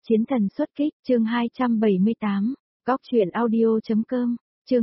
Chiến thần xuất kích, chương 278, góc truyện audio.com, chương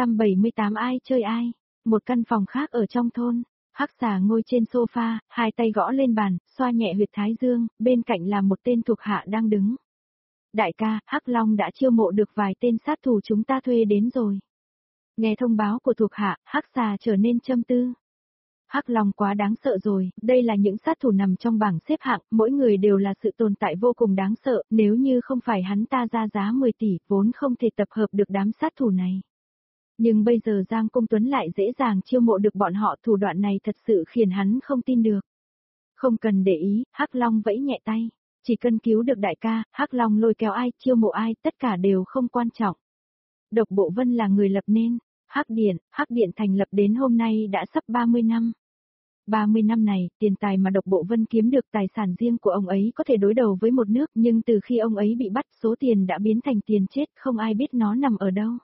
278 ai chơi ai. Một căn phòng khác ở trong thôn, Hắc Xà ngồi trên sofa, hai tay gõ lên bàn, xoa nhẹ huyệt thái dương, bên cạnh là một tên thuộc hạ đang đứng. Đại ca, Hắc Long đã chiêu mộ được vài tên sát thủ chúng ta thuê đến rồi. Nghe thông báo của thuộc hạ, Hắc Xà trở nên châm tư. Hắc Long quá đáng sợ rồi, đây là những sát thủ nằm trong bảng xếp hạng, mỗi người đều là sự tồn tại vô cùng đáng sợ, nếu như không phải hắn ta ra giá 10 tỷ, vốn không thể tập hợp được đám sát thủ này. Nhưng bây giờ Giang Công Tuấn lại dễ dàng chiêu mộ được bọn họ, thủ đoạn này thật sự khiến hắn không tin được. Không cần để ý, Hắc Long vẫy nhẹ tay, chỉ cần cứu được đại ca, Hắc Long lôi kéo ai, chiêu mộ ai, tất cả đều không quan trọng. Độc Bộ Vân là người lập nên, Hắc Điện thành lập đến hôm nay đã sắp 30 năm. 30 năm này, tiền tài mà Độc Bộ Vân kiếm được, tài sản riêng của ông ấy có thể đối đầu với một nước, nhưng từ khi ông ấy bị bắt, số tiền đã biến thành tiền chết, không ai biết nó nằm ở đâu.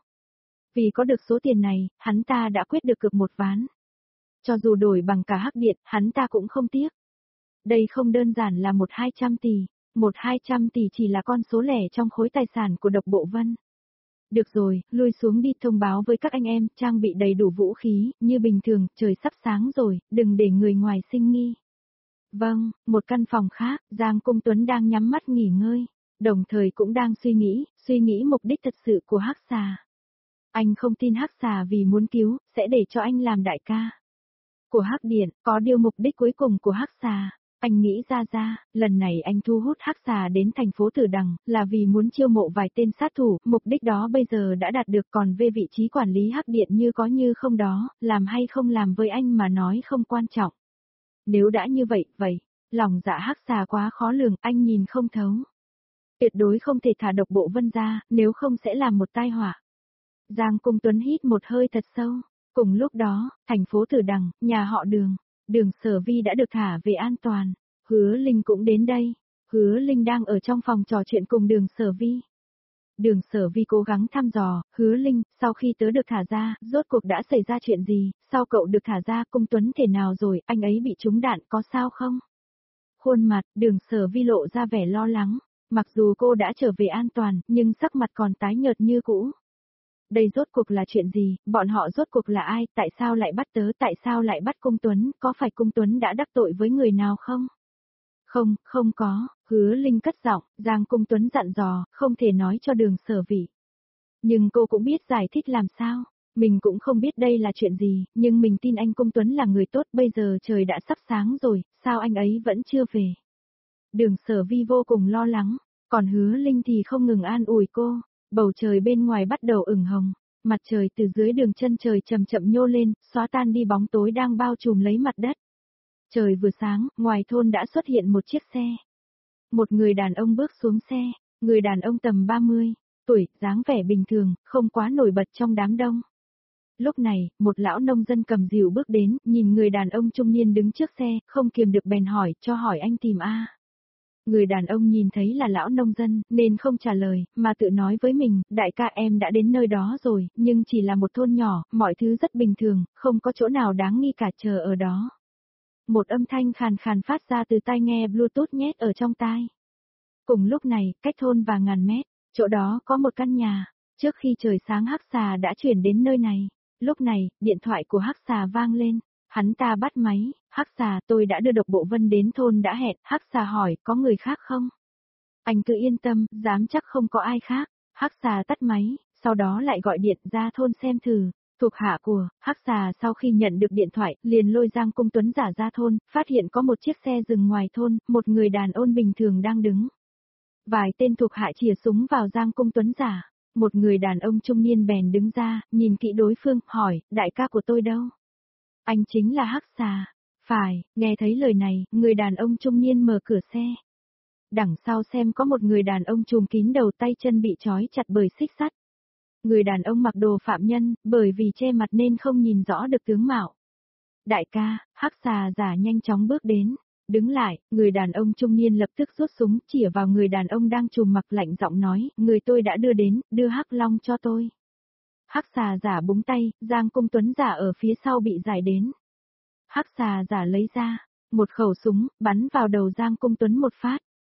Vì có được số tiền này, hắn ta đã quyết được cược một ván. Cho dù đổi bằng cả Hắc Điện, hắn ta cũng không tiếc. Đây không đơn giản là 1-200 tỷ, 1-200 tỷ chỉ là con số lẻ trong khối tài sản của Độc Bộ Vân. Được rồi, lui xuống đi, thông báo với các anh em, trang bị đầy đủ vũ khí, như bình thường, trời sắp sáng rồi, đừng để người ngoài sinh nghi. Vâng, một căn phòng khác, Giang Công Tuấn đang nhắm mắt nghỉ ngơi, đồng thời cũng đang suy nghĩ mục đích thật sự của Hắc Xà. Anh không tin Hắc Xà vì muốn cứu, sẽ để cho anh làm đại ca của Hắc Điện, có điều mục đích cuối cùng của Hắc Xà. Anh nghĩ ra, lần này anh thu hút Hắc Xà đến thành phố Tử Đằng, là vì muốn chiêu mộ vài tên sát thủ, mục đích đó bây giờ đã đạt được, còn về vị trí quản lý Hắc Điện như có như không đó, làm hay không làm với anh mà nói không quan trọng. Nếu đã như vậy, lòng dạ Hắc Xà quá khó lường, anh nhìn không thấu. Tuyệt đối không thể thả Độc Bộ Vân ra, nếu không sẽ làm một tai họa. Giang Công Tuấn hít một hơi thật sâu, cùng lúc đó, thành phố Tử Đằng, nhà họ Đường Sở Vi đã được thả về an toàn, Hứa Linh cũng đến đây, Hứa Linh đang ở trong phòng trò chuyện cùng Đường Sở Vi. Đường Sở Vi cố gắng thăm dò, Hứa Linh, sau khi tớ được thả ra, rốt cuộc đã xảy ra chuyện gì, sao cậu được thả ra, Công Tuấn thế nào rồi, anh ấy bị trúng đạn có sao không? Khuôn mặt, Đường Sở Vi lộ ra vẻ lo lắng, mặc dù cô đã trở về an toàn, nhưng sắc mặt còn tái nhợt như cũ. Đây rốt cuộc là chuyện gì, bọn họ rốt cuộc là ai, tại sao lại bắt tớ, tại sao lại bắt Công Tuấn, có phải Công Tuấn đã đắc tội với người nào không? Không có, Hứa Linh cất giọng, Giang Công Tuấn dặn dò, không thể nói cho Đường Sở Vi. Nhưng cô cũng biết giải thích làm sao, mình cũng không biết đây là chuyện gì, nhưng mình tin anh Công Tuấn là người tốt, bây giờ trời đã sắp sáng rồi, sao anh ấy vẫn chưa về? Đường Sở Vi vô cùng lo lắng, còn Hứa Linh thì không ngừng an ủi cô. Bầu trời bên ngoài bắt đầu ửng hồng, mặt trời từ dưới đường chân trời chậm chậm nhô lên, xóa tan đi bóng tối đang bao trùm lấy mặt đất. Trời vừa sáng, ngoài thôn đã xuất hiện một chiếc xe. Một người đàn ông bước xuống xe, người đàn ông tầm 30 tuổi, dáng vẻ bình thường, không quá nổi bật trong đám đông. Lúc này, một lão nông dân cầm rìu bước đến, nhìn người đàn ông trung niên đứng trước xe, không kiềm được bèn hỏi, cho hỏi anh tìm a. Người đàn ông nhìn thấy là lão nông dân, nên không trả lời, mà tự nói với mình, đại ca em đã đến nơi đó rồi, nhưng chỉ là một thôn nhỏ, mọi thứ rất bình thường, không có chỗ nào đáng nghi cả, chờ ở đó. Một âm thanh khàn khàn phát ra từ tai nghe Bluetooth nhét ở trong tai. Cùng lúc này, cách thôn vài ngàn mét, chỗ đó có một căn nhà, trước khi trời sáng Hắc Xà đã chuyển đến nơi này. Lúc này, điện thoại của Hắc Xà vang lên. Hắn ta bắt máy, Hắc Xà, tôi đã đưa Độc Bộ Vân đến thôn đã hẹn, Hắc Xà hỏi, có người khác không? Anh cứ yên tâm, dám chắc không có ai khác. Hắc Xà tắt máy, sau đó lại gọi điện ra thôn xem thử. Thuộc hạ của Hắc Xà sau khi nhận được điện thoại, liền lôi Giang Công Tuấn giả ra thôn, phát hiện có một chiếc xe dừng ngoài thôn, một người đàn ông bình thường đang đứng. Vài tên thuộc hạ chìa súng vào Giang Công Tuấn giả, một người đàn ông trung niên bèn đứng ra, nhìn kỹ đối phương, hỏi, đại ca của tôi đâu? Anh chính là Hắc Xà. Phải, nghe thấy lời này, người đàn ông trung niên mở cửa xe. Đằng sau xem có một người đàn ông trùm kín đầu, tay chân bị trói chặt bởi xích sắt. Người đàn ông mặc đồ phạm nhân, bởi vì che mặt nên không nhìn rõ được tướng mạo. Đại ca, Hắc Xà giả nhanh chóng bước đến. Đứng lại, người đàn ông trung niên lập tức rút súng chĩa vào người đàn ông đang trùm mặc, lạnh giọng nói, người tôi đã đưa đến, đưa Hắc Long cho tôi. Hắc Xà giả búng tay, Giang Công Tuấn giả ở phía sau bị giải đến. Hắc Xà giả lấy ra một khẩu súng, bắn vào đầu Giang Công Tuấn một phát.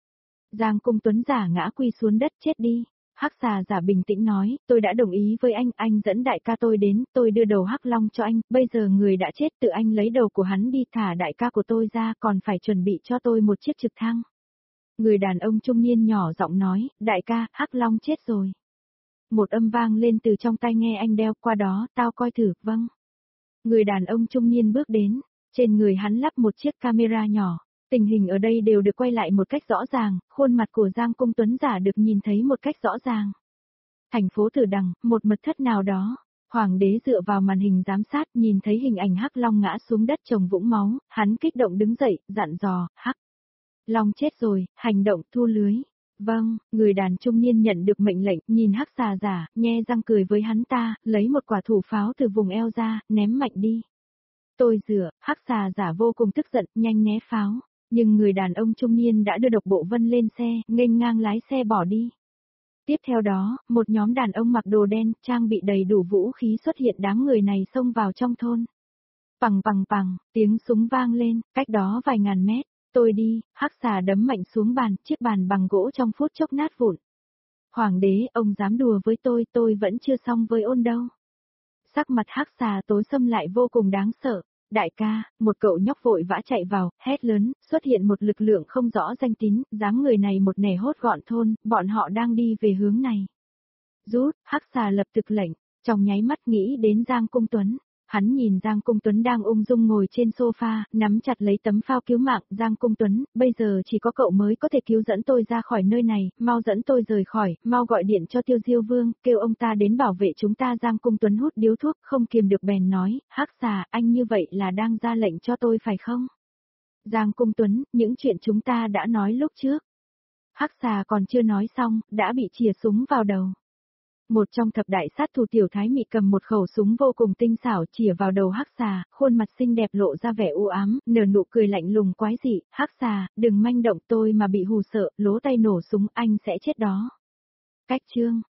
Giang Cung Tuấn giả ngã quy xuống đất chết đi. Hắc xà giả bình tĩnh nói, tôi đã đồng ý với anh dẫn đại ca tôi đến, tôi đưa đầu Hắc Long cho anh, bây giờ người đã chết tự anh lấy đầu của hắn đi thả đại ca của tôi ra còn phải chuẩn bị cho tôi một chiếc trực thăng. Người đàn ông trung niên nhỏ giọng nói, đại ca, Hắc Long chết rồi. Một âm vang lên từ trong tai nghe anh đeo qua đó, tao coi thử, vâng. Người đàn ông trung niên bước đến, trên người hắn lắp một chiếc camera nhỏ. Tình hình ở đây đều được quay lại một cách rõ ràng, khuôn mặt của Giang Cung Tuấn giả được nhìn thấy một cách rõ ràng. Thành phố Tử Đằng, một mật thất nào đó, Hoàng đế dựa vào màn hình giám sát nhìn thấy hình ảnh Hắc Long ngã xuống đất chồng vũng máu, hắn kích động đứng dậy, dặn dò, Hắc Long chết rồi, hành động thu lưới. Vâng, người đàn trung niên nhận được mệnh lệnh, nhìn Hắc xà giả, nhe răng cười với hắn ta, lấy một quả thủ pháo từ vùng eo ra, ném mạnh đi. Tôi dựa, Hắc xà giả vô cùng tức giận, nhanh né pháo. Nhưng người đàn ông trung niên đã đưa Độc Bộ Vân lên xe, nghênh ngang lái xe bỏ đi. Tiếp theo đó, một nhóm đàn ông mặc đồ đen, trang bị đầy đủ vũ khí xuất hiện, đám người này xông vào trong thôn. Pằng pằng pằng, tiếng súng vang lên, cách đó vài ngàn mét. Tôi đi, Hắc xà đấm mạnh xuống bàn, chiếc bàn bằng gỗ trong phút chốc nát vụn. Hoàng đế, ông dám đùa với tôi vẫn chưa xong với ôn đâu. Sắc mặt Hắc xà tối sầm lại vô cùng đáng sợ. Đại ca, một cậu nhóc vội vã chạy vào, hét lớn, xuất hiện một lực lượng không rõ danh tính, dáng người này một nẻ hốt gọn thôn, bọn họ đang đi về hướng này. Rút, Hắc xà lập tức lệnh, trong nháy mắt nghĩ đến Giang Cung Tuấn. Hắn nhìn Giang Cung Tuấn đang ung dung ngồi trên sofa, nắm chặt lấy tấm phao cứu mạng, Giang Cung Tuấn, bây giờ chỉ có cậu mới có thể cứu dẫn tôi ra khỏi nơi này, mau dẫn tôi rời khỏi, mau gọi điện cho Tiêu Diêu Vương, kêu ông ta đến bảo vệ chúng ta. Giang Cung Tuấn hút điếu thuốc, không kiềm được bèn nói, Hắc xà, anh như vậy là đang ra lệnh cho tôi phải không? Giang Cung Tuấn, những chuyện chúng ta đã nói lúc trước. Hắc xà còn chưa nói xong, đã bị chìa súng vào đầu. Một trong thập đại sát thủ Tiểu Thái Mị cầm một khẩu súng vô cùng tinh xảo chĩa vào đầu Hắc xà, khuôn mặt xinh đẹp lộ ra vẻ u ám, nở nụ cười lạnh lùng quái dị, Hắc xà, đừng manh động, tôi mà bị hù sợ, lố tay nổ súng anh sẽ chết đó. Cách chương